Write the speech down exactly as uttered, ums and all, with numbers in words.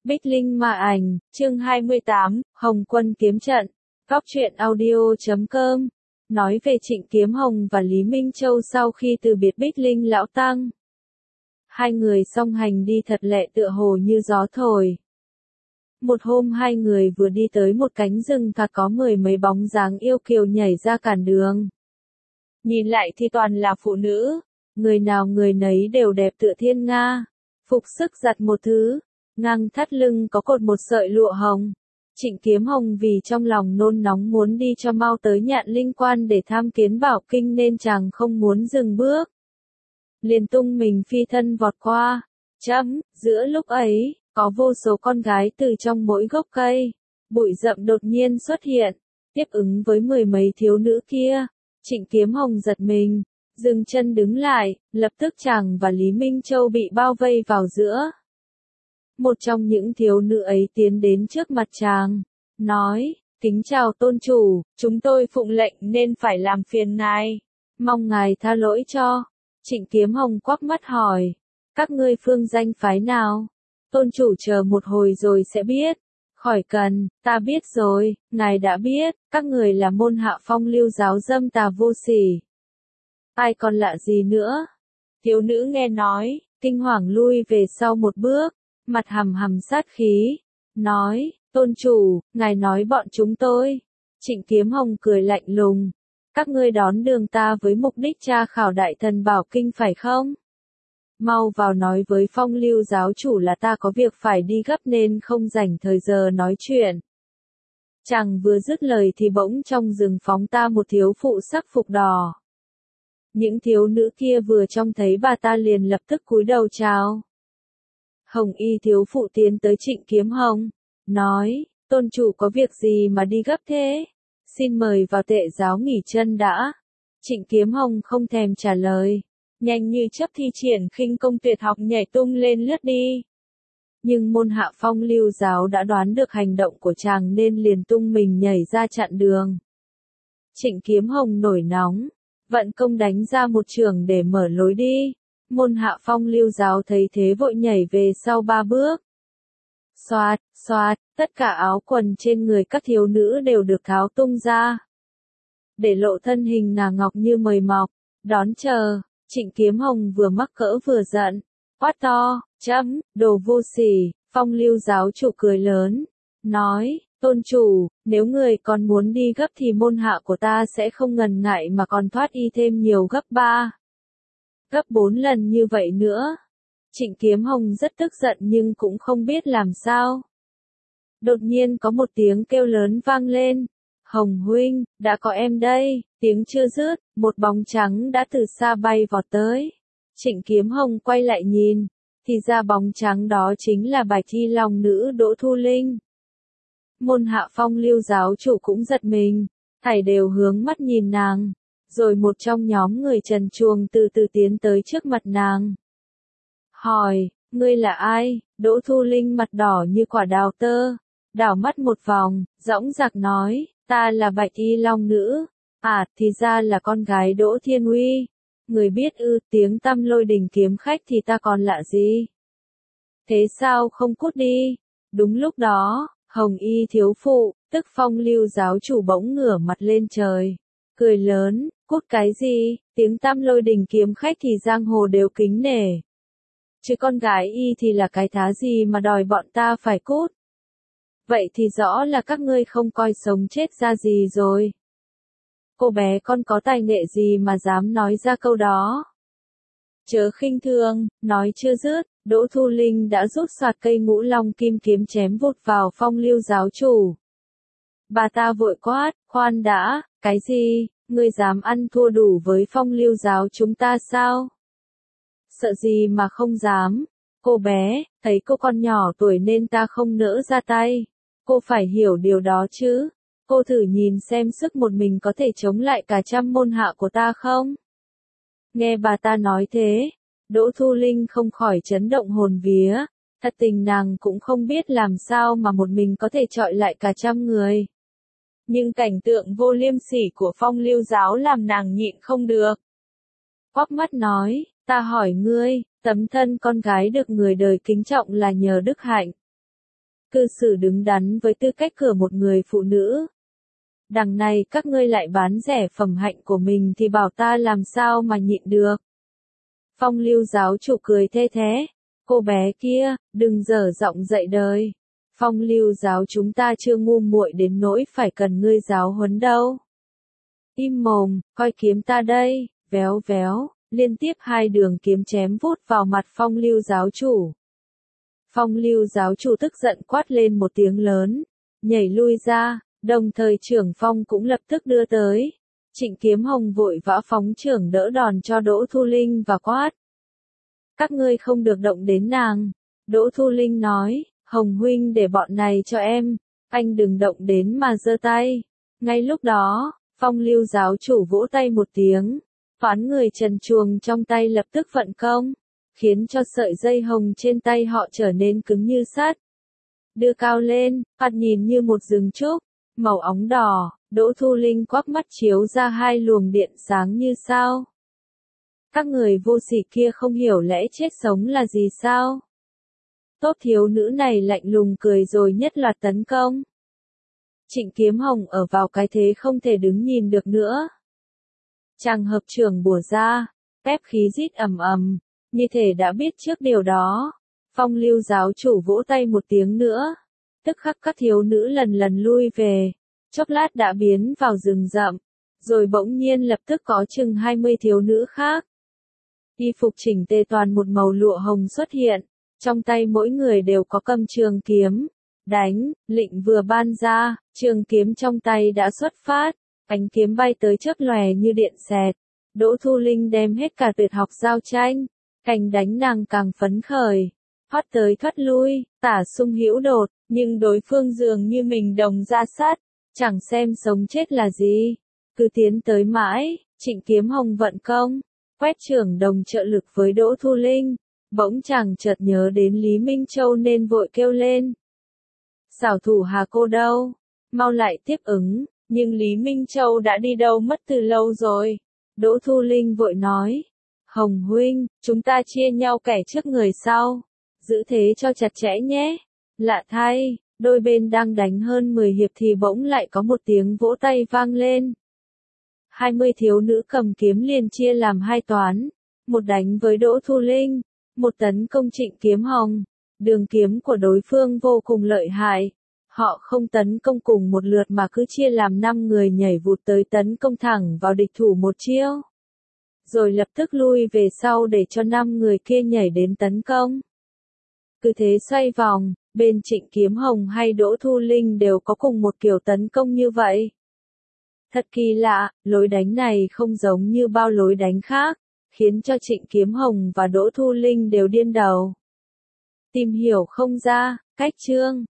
Bích Linh Ma Ảnh, chương hai mươi tám, Hồng Quân Kiếm Trận, Góc truyện audio chấm com, nói về Trịnh Kiếm Hồng và Lý Minh Châu sau khi từ biệt Bích Linh Lão Tăng. Hai người song hành đi thật lẹ tựa hồ như gió thổi. Một hôm hai người vừa đi tới một cánh rừng thật có mười mấy bóng dáng yêu kiều nhảy ra cản đường. Nhìn lại thì toàn là phụ nữ, người nào người nấy đều đẹp tựa thiên nga, phục sức giặt một thứ. Ngang thắt lưng có cột một sợi lụa hồng. Trịnh Kiếm Hồng vì trong lòng nôn nóng muốn đi cho mau tới Nhạn Linh Quan để tham kiến bảo kinh nên chàng không muốn dừng bước. Liền tung mình phi thân vọt qua. Chấm, giữa lúc ấy, có vô số con gái từ trong mỗi gốc cây, bụi rậm đột nhiên xuất hiện, tiếp ứng với mười mấy thiếu nữ kia. Trịnh Kiếm Hồng giật mình, dừng chân đứng lại, lập tức chàng và Lý Minh Châu bị bao vây vào giữa. Một trong những thiếu nữ ấy tiến đến trước mặt chàng, nói, kính chào tôn chủ, chúng tôi phụng lệnh nên phải làm phiền ngài, mong ngài tha lỗi cho. Trịnh Kiếm Hồng quắc mắt hỏi, các ngươi phương danh phái nào? Tôn chủ chờ một hồi rồi sẽ biết. Khỏi cần, ta biết rồi, ngài đã biết, các người là môn hạ Phong Lưu giáo dâm tà vô sỉ. Ai còn lạ gì nữa? Thiếu nữ nghe nói, kinh hoàng lui về sau một bước. Mặt hầm hầm sát khí, nói, tôn chủ, ngài nói bọn chúng tôi. Trịnh Kiếm Hồng cười lạnh lùng, các ngươi đón đường ta với mục đích tra khảo đại thần bảo kinh phải không? Mau vào nói với Phong Lưu giáo chủ là ta có việc phải đi gấp nên không rảnh thời giờ nói chuyện. Chàng vừa dứt lời thì bỗng trong rừng phóng ta một thiếu phụ sắc phục đỏ. Những thiếu nữ kia vừa trông thấy bà ta liền lập tức cúi đầu chào. Hồng y thiếu phụ tiến tới Trịnh Kiếm Hồng, nói, tôn chủ có việc gì mà đi gấp thế? Xin mời vào tệ giáo nghỉ chân đã. Trịnh Kiếm Hồng không thèm trả lời, nhanh như chớp thi triển khinh công tuyệt học nhảy tung lên lướt đi. Nhưng môn hạ Phong Lưu giáo đã đoán được hành động của chàng nên liền tung mình nhảy ra chặn đường. Trịnh Kiếm Hồng nổi nóng, vận công đánh ra một chưởng để mở lối đi. Môn hạ Phong Lưu giáo thấy thế vội nhảy về sau ba bước. Xoạt, xoạt, tất cả áo quần trên người các thiếu nữ đều được tháo tung ra, để lộ thân hình ngà ngọc như mời mọc. Đón chờ, Trịnh Kiếm Hồng vừa mắc cỡ vừa giận, quát to, chấm, đồ vô sỉ. Phong Lưu giáo chủ cười lớn, nói, tôn chủ, nếu người còn muốn đi gấp thì môn hạ của ta sẽ không ngần ngại mà còn thoát y thêm nhiều gấp ba. Gấp bốn lần như vậy nữa. Trịnh Kiếm Hồng rất tức giận nhưng cũng không biết làm sao. Đột nhiên có một tiếng kêu lớn vang lên. Hồng huynh, đã có em đây. Tiếng chưa dứt, một bóng trắng đã từ xa bay vọt tới. Trịnh Kiếm Hồng quay lại nhìn, thì ra bóng trắng đó chính là Bạch Y Long nữ Đỗ Thu Linh. Môn hạ Phong Lưu giáo chủ cũng giật mình, thảy đều hướng mắt nhìn nàng. Rồi một trong nhóm người trần truồng từ từ tiến tới trước mặt nàng. Hỏi, ngươi là ai? Đỗ Thu Linh mặt đỏ như quả đào tơ, đảo mắt một vòng, dõng dạc nói, ta là Bạch Y Long nữ. À, thì ra là con gái Đỗ Thiên Uy. Người biết ư, tiếng tăm Lôi Đình kiếm khách thì ta còn lạ gì? Thế sao không cút đi? Đúng lúc đó, Hồng Y thiếu phụ, tức Phong Lưu giáo chủ bỗng ngửa mặt lên trời, cười lớn, cút cái gì, tiếng tăm Lôi Đình kiếm khách thì giang hồ đều kính nể. Chứ con gái y thì là cái thá gì mà đòi bọn ta phải cút. Vậy thì rõ là các ngươi không coi sống chết ra gì rồi. Cô bé con có tài nghệ gì mà dám nói ra câu đó? Chớ khinh thường, nói chưa dứt, Đỗ Thu Linh đã rút soạt cây Ngũ Long kim kiếm chém vụt vào Phong Lưu giáo chủ. Bà ta vội quát, khoan đã, cái gì, ngươi dám ăn thua đủ với Phong Lưu giáo chúng ta sao? Sợ gì mà không dám? Cô bé, thấy cô còn nhỏ tuổi nên ta không nỡ ra tay. Cô phải hiểu điều đó chứ. Cô thử nhìn xem sức một mình có thể chống lại cả trăm môn hạ của ta không? Nghe bà ta nói thế, Đỗ Thu Linh không khỏi chấn động hồn vía. Thật tình nàng cũng không biết làm sao mà một mình có thể chọi lại cả trăm người. Nhưng cảnh tượng vô liêm sỉ của Phong Lưu giáo làm nàng nhịn không được. Quắc mắt nói, ta hỏi ngươi, tấm thân con gái được người đời kính trọng là nhờ đức hạnh. cư xử đứng đắn với tư cách của một người phụ nữ. Đằng này các ngươi lại bán rẻ phẩm hạnh của mình thì bảo ta làm sao mà nhịn được. Phong Lưu giáo chủ cười thê thế. Cô bé kia, đừng dở giọng dạy đời. Phong Lưu giáo chúng ta chưa ngu muội đến nỗi phải cần ngươi giáo huấn đâu. Im mồm, coi kiếm ta đây, véo véo, liên tiếp hai đường kiếm chém vút vào mặt Phong Lưu giáo chủ. Phong Lưu giáo chủ tức giận quát lên một tiếng lớn, nhảy lui ra, đồng thời trưởng phong cũng lập tức đưa tới. Trịnh Kiếm Hồng vội vã phóng trưởng đỡ đòn cho Đỗ Thu Linh và quát. Các ngươi không được động đến nàng. Đỗ Thu Linh nói, Hồng huynh để bọn này cho em, anh đừng động đến mà giơ tay. Ngay lúc đó, Phong Lưu giáo chủ vỗ tay một tiếng, phán người trần truồng trong tay lập tức vận công, khiến cho sợi dây hồng trên tay họ trở nên cứng như sắt. Đưa cao lên, thoạt nhìn như một rừng trúc, màu óng đỏ, Đỗ Thu Linh quắc mắt chiếu ra hai luồng điện sáng như sao. Các người vô sỉ kia không hiểu lẽ chết sống là gì sao? Tốt thiếu nữ này lạnh lùng cười rồi nhất loạt tấn công. Trịnh Kiếm Hồng ở vào cái thế không thể đứng nhìn được nữa. Chàng hợp trưởng bùa ra, phép khí rít ầm ầm, như thể đã biết trước điều đó. Phong Lưu giáo chủ vỗ tay một tiếng nữa, tức khắc các thiếu nữ lần lần lui về, chốc lát đã biến vào rừng rậm, rồi bỗng nhiên lập tức có chừng hai mươi thiếu nữ khác. Y phục chỉnh tề toàn một màu lụa hồng xuất hiện, trong tay mỗi người đều có cầm trường kiếm. Đánh, lệnh vừa ban ra, trường kiếm trong tay đã xuất phát, ánh kiếm bay tới chớp lòe như điện xẹt. Đỗ Thu Linh đem hết cả tuyệt học giao tranh, càng đánh nàng càng phấn khởi, thoát tới thoát lui, tả sung hữu đột, nhưng đối phương dường như mình đồng ra sát, chẳng xem sống chết là gì, cứ tiến tới mãi. Trịnh Kiếm Hồng vận công, quét trưởng đồng trợ lực với Đỗ Thu Linh, bỗng chàng chợt nhớ đến Lý Minh Châu nên vội kêu lên. Xảo thủ Hà cô đâu? Mau lại tiếp ứng, nhưng Lý Minh Châu đã đi đâu mất từ lâu rồi. Đỗ Thu Linh vội nói, Hồng huynh, chúng ta chia nhau kẻ trước người sau, giữ thế cho chặt chẽ nhé. Lạ thay, đôi bên đang đánh hơn mười hiệp thì bỗng lại có một tiếng vỗ tay vang lên. hai mươi thiếu nữ cầm kiếm liền chia làm hai toán, một đánh với Đỗ Thu Linh, một tấn công Trịnh Kiếm Hồng. Đường kiếm của đối phương vô cùng lợi hại. Họ không tấn công cùng một lượt mà cứ chia làm năm người nhảy vụt tới tấn công thẳng vào địch thủ một chiêu. Rồi lập tức lui về sau để cho năm người kia nhảy đến tấn công. Cứ thế xoay vòng, bên Trịnh Kiếm Hồng hay Đỗ Thu Linh đều có cùng một kiểu tấn công như vậy. Thật kỳ lạ, lối đánh này không giống như bao lối đánh khác, khiến cho Trịnh Kiếm Hồng và Đỗ Thu Linh đều điên đầu. Tìm hiểu không ra, cách chương